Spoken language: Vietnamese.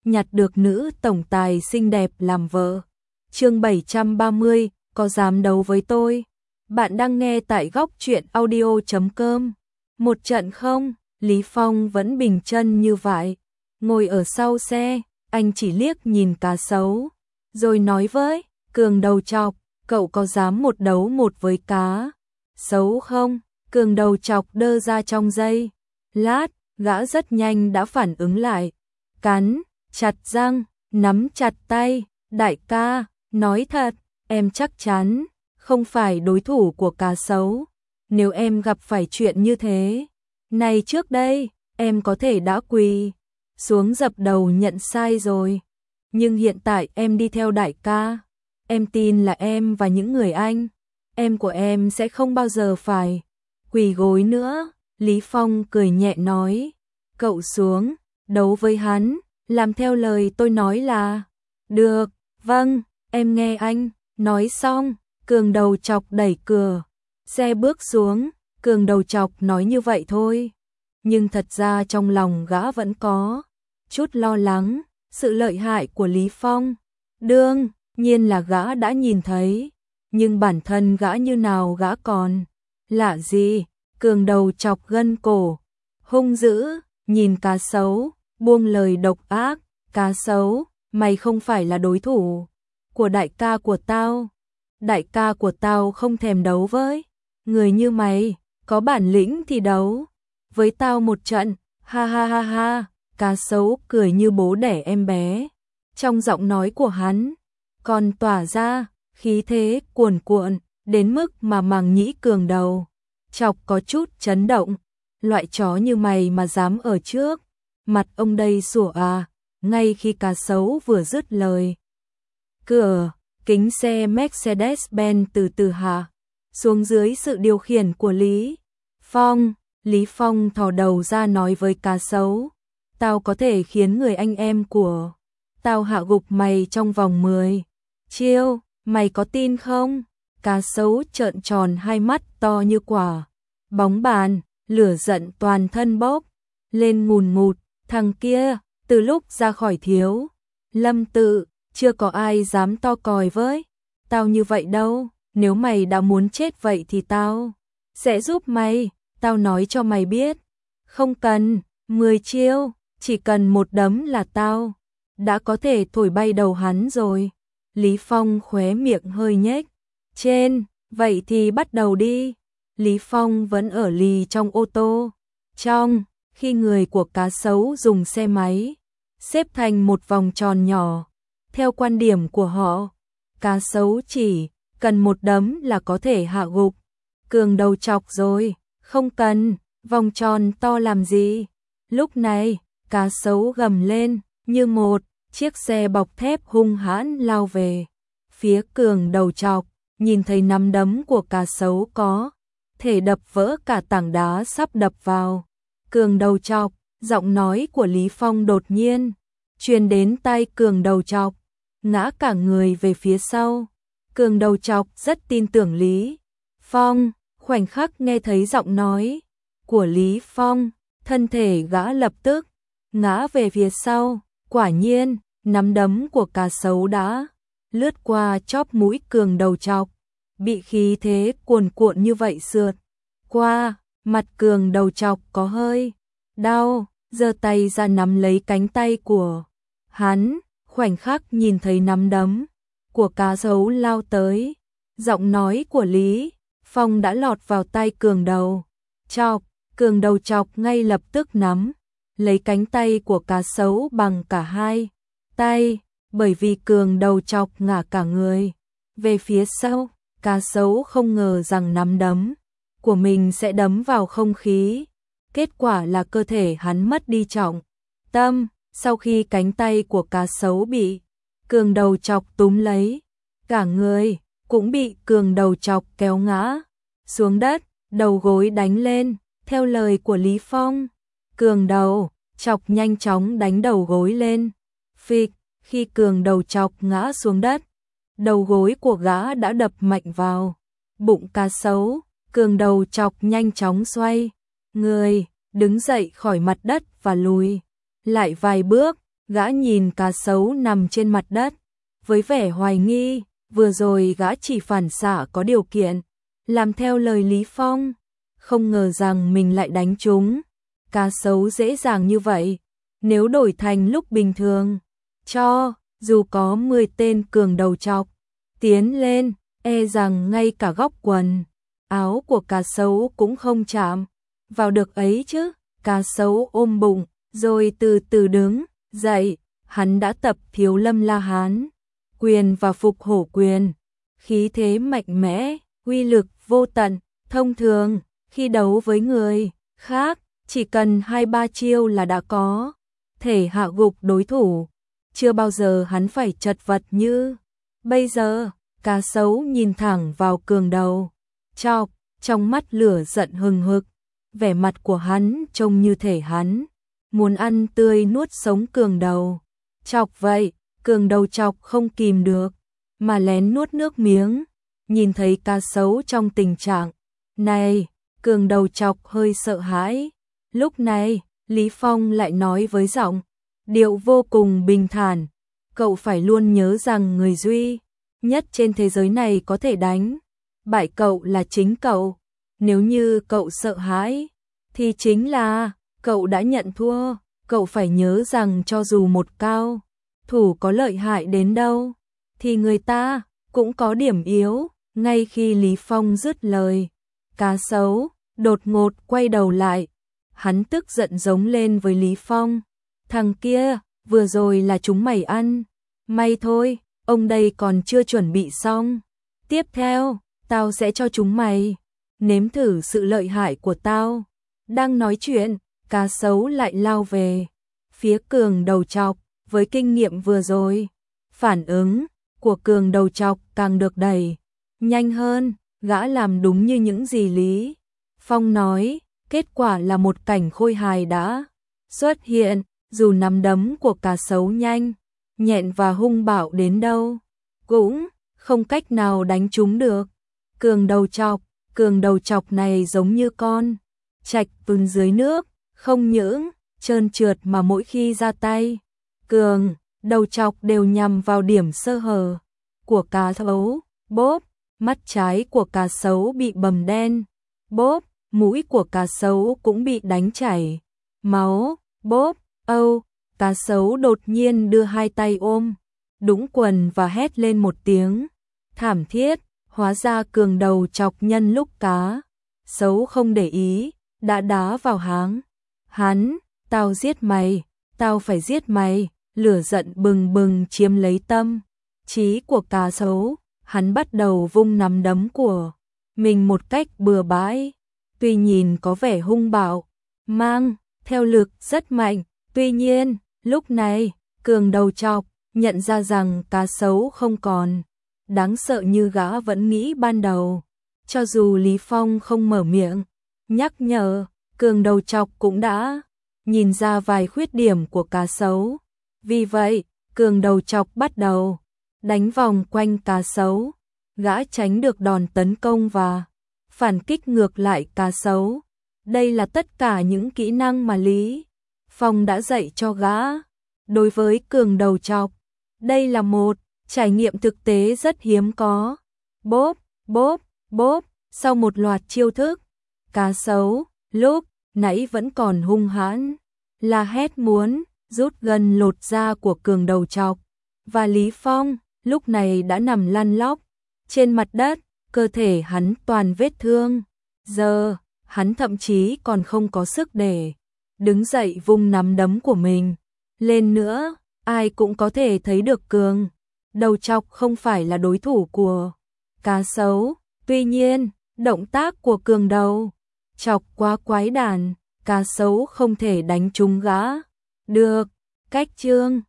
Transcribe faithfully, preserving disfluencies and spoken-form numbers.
nhặt được nữ tổng tài xinh đẹp làm vợ. Chương bảy trăm ba mươi, có dám đấu với tôi? Bạn đang nghe tại góc truyện audio chấm com. Một trận không, Lý Phong vẫn bình chân như vậy. Ngồi ở sau xe, anh chỉ liếc nhìn cá sấu, rồi nói với Cường đầu chọc, cậu có dám một đấu một với cá sấu không? Cường đầu chọc đơ ra trong giây lát, gã rất nhanh đã phản ứng lại, cắn chặt răng, nắm chặt tay. Đại ca, nói thật, em chắc chắn không phải đối thủ của cá sấu. Nếu em gặp phải chuyện như thế này trước đây, em có thể đã quỳ xuống dập đầu nhận sai rồi. Nhưng hiện tại em đi theo đại ca, em tin là em và những người anh em của em sẽ không bao giờ phải quỳ gối nữa. Lý Phong cười nhẹ nói, cậu xuống đấu với hắn, làm theo lời tôi nói là được. Vâng, em nghe anh. Nói xong, Cường đầu chọc đẩy cửa xe bước xuống. Cường đầu chọc nói như vậy thôi, nhưng thật ra trong lòng gã vẫn có chút lo lắng sự lợi hại của Lý Phong. Đương nhiên là gã đã nhìn thấy, nhưng bản thân gã như nào gã còn lạ gì. Cường đầu chọc gân cổ hung dữ nhìn cá sấu, buông lời độc ác, cá sấu, mày không phải là đối thủ của đại ca của tao. Đại ca của tao không thèm đấu với người như mày, có bản lĩnh thì đấu với tao một trận. Ha ha ha ha. Cá sấu cười như bố đẻ em bé, trong giọng nói của hắn còn tỏa ra khí thế cuồn cuộn đến mức mà màng nhĩ Cường đầu chọc có chút chấn động. Loại chó như mày mà dám ở trước mặt ông đây sủa à? Ngay khi cá sấu vừa dứt lời, cửa kính xe Mercedes-Benz từ từ hạ xuống dưới sự điều khiển của Lý Phong. Lý Phong thò đầu ra nói với cá sấu, tao có thể khiến người anh em của tao hạ gục mày trong vòng mười chiêu, mày có tin không? Cá sấu trợn tròn hai mắt to như quả bóng bàn, lửa giận toàn thân bốc lên ngùn ngụt. Thằng kia, từ lúc ra khỏi Thiếu Lâm tự, chưa có ai dám to còi với tao như vậy đâu. Nếu mày đã muốn chết vậy thì tao sẽ giúp mày. Tao nói cho mày biết, không cần mười chiêu, chỉ cần một đấm là tao đã có thể thổi bay đầu hắn rồi. Lý Phong khóe miệng hơi nhếch trên, vậy thì bắt đầu đi. Lý Phong vẫn ở lì trong ô tô. Trong khi người của cá sấu dùng xe máy xếp thành một vòng tròn nhỏ, theo quan điểm của họ, cá sấu chỉ cần một đấm là có thể hạ gục Cường đầu chọc rồi, không cần vòng tròn to làm gì. Lúc này, cá sấu gầm lên như một chiếc xe bọc thép hung hãn lao về phía Cường đầu chọc. Nhìn thấy nắm đấm của cá sấu có thể đập vỡ cả tảng đá sắp đập vào Cường đầu chọc, giọng nói của Lý Phong đột nhiên truyền đến tai Cường đầu chọc, ngã cả người về phía sau. Cường đầu chọc rất tin tưởng Lý Phong, khoảnh khắc nghe thấy giọng nói của Lý Phong, thân thể gã lập tức ngã về phía sau. Quả nhiên, nắm đấm của cá sấu đã lướt qua chóp mũi Cường đầu chọc, bị khí thế cuồn cuộn như vậy sượt qua, mặt Cường đầu chọc có hơi đau, giơ tay ra nắm lấy cánh tay của hắn. Khoảnh khắc nhìn thấy nắm đấm của cá sấu lao tới, giọng nói của Lý Phong đã lọt vào tai Cường đầu chọc. Cường đầu chọc ngay lập tức nắm lấy cánh tay của cá sấu bằng cả hai tay, bởi vì Cường đầu chọc ngả cả người về phía sau. Cá sấu không ngờ rằng nắm đấm của mình sẽ đấm vào không khí, kết quả là cơ thể hắn mất đi trọng tâm. Sau khi cánh tay của cá sấu bị Cường đầu chọc túm lấy, cả người cũng bị Cường đầu chọc kéo ngã xuống đất, đầu gối đánh lên. Theo lời của Lý Phong, Cường đầu chọc nhanh chóng đánh đầu gối lên. Phịch, khi Cường đầu chọc ngã xuống đất, đầu gối của gã đã đập mạnh vào bụng cá sấu. Cường đầu chọc nhanh chóng xoay người, đứng dậy khỏi mặt đất và lùi lại vài bước. Gã nhìn cá sấu nằm trên mặt đất, với vẻ hoài nghi, vừa rồi gã chỉ phản xạ có điều kiện, làm theo lời Lý Phong, không ngờ rằng mình lại đánh trúng. Cá sấu dễ dàng như vậy, nếu đổi thành lúc bình thường, cho dù có mười tên cường đầu chọc tiến lên, e rằng ngay cả góc quần áo của cá sấu cũng không chạm vào được ấy chứ. Cá sấu ôm bụng, rồi từ từ đứng dậy, hắn đã tập Thiếu Lâm La Hán quyền và Phục Hổ quyền, khí thế mạnh mẽ, uy lực vô tận. Thông thường, khi đấu với người khác, chỉ cần hai ba chiêu là đã có thể hạ gục đối thủ, chưa bao giờ hắn phải chật vật như bây giờ. Cá sấu nhìn thẳng vào cường đầu chọc, trong mắt lửa giận hừng hực, vẻ mặt của hắn trông như thể hắn muốn ăn tươi nuốt sống cường đầu chọc vậy. Cường đầu chọc không kìm được mà lén nuốt nước miếng, nhìn thấy cá sấu trong tình trạng này, cường đầu chọc hơi sợ hãi. Lúc này, Lý Phong lại nói với giọng điệu vô cùng bình thản, cậu phải luôn nhớ rằng người duy nhất trên thế giới này có thể đánh bại cậu là chính cậu. Nếu như cậu sợ hãi, thì chính là cậu đã nhận thua. Cậu phải nhớ rằng cho dù một cao thủ có lợi hại đến đâu, thì người ta cũng có điểm yếu. Ngay khi Lý Phong dứt lời, cá sấu đột ngột quay đầu lại, hắn tức giận giống lên với Lý Phong. Thằng kia, vừa rồi là chúng mày ăn may thôi, ông đây còn chưa chuẩn bị xong. Tiếp theo, tao sẽ cho chúng mày nếm thử sự lợi hại của tao. Đang nói chuyện, cá sấu lại lao về phía cường đầu chọc. Với kinh nghiệm vừa rồi, phản ứng của cường đầu chọc càng được đẩy nhanh hơn. Gã làm đúng như những gì Lý Phong nói, kết quả là một cảnh khôi hài đã xuất hiện. Dù nắm đấm của cá sấu nhanh nhẹn và hung bạo đến đâu, cũng không cách nào đánh trúng được cường đầu chọc. Cường đầu chọc này giống như con trạch vừng dưới nước, không những trơn trượt mà mỗi khi ra tay, cường đầu chọc đều nhằm vào điểm sơ hở của cá sấu. Bốp, mắt trái của cá sấu bị bầm đen. Bốp, mũi của cá sấu cũng bị đánh chảy máu. Bốp, âu, cá sấu đột nhiên đưa hai tay ôm đúng quần và hét lên một tiếng thảm thiết. Hóa ra cường đầu chọc nhân lúc cá sấu không để ý, đã đá vào háng hắn. Tao giết mày, tao phải giết mày. Lửa giận bừng bừng chiếm lấy tâm trí của cá sấu, hắn bắt đầu vung nắm đấm của mình một cách bừa bãi. Tuy nhìn có vẻ hung bạo, mang theo lực rất mạnh, tuy nhiên, lúc này, cường đầu chọc nhận ra rằng cá sấu không còn đáng sợ như gã vẫn nghĩ ban đầu. Cho dù Lý Phong không mở miệng nhắc nhở, cường đầu chọc cũng đã nhìn ra vài khuyết điểm của cá sấu. Vì vậy, cường đầu chọc bắt đầu đánh vòng quanh cá sấu. Gã tránh được đòn tấn công và phản kích ngược lại cá sấu. Đây là tất cả những kỹ năng mà Lý Phong đã dạy cho gã. Đối với cường đầu chọc, đây là một trải nghiệm thực tế rất hiếm có. Bốp, bốp, bốp, sau một loạt chiêu thức, cá sấu lúc nãy vẫn còn hung hãn la hét muốn rút gần lột da của cường đầu chọc, và Lý Phong lúc này đã nằm lăn lóc trên mặt đất, cơ thể hắn toàn vết thương. Giờ, hắn thậm chí còn không có sức để đứng dậy vung nắm đấm của mình lên nữa. Ai cũng có thể thấy được cường đầu chọc không phải là đối thủ của cá sấu. Tuy nhiên, động tác của cường đầu chọc quá quái đản, cá sấu không thể đánh trúng gã được. Cách chương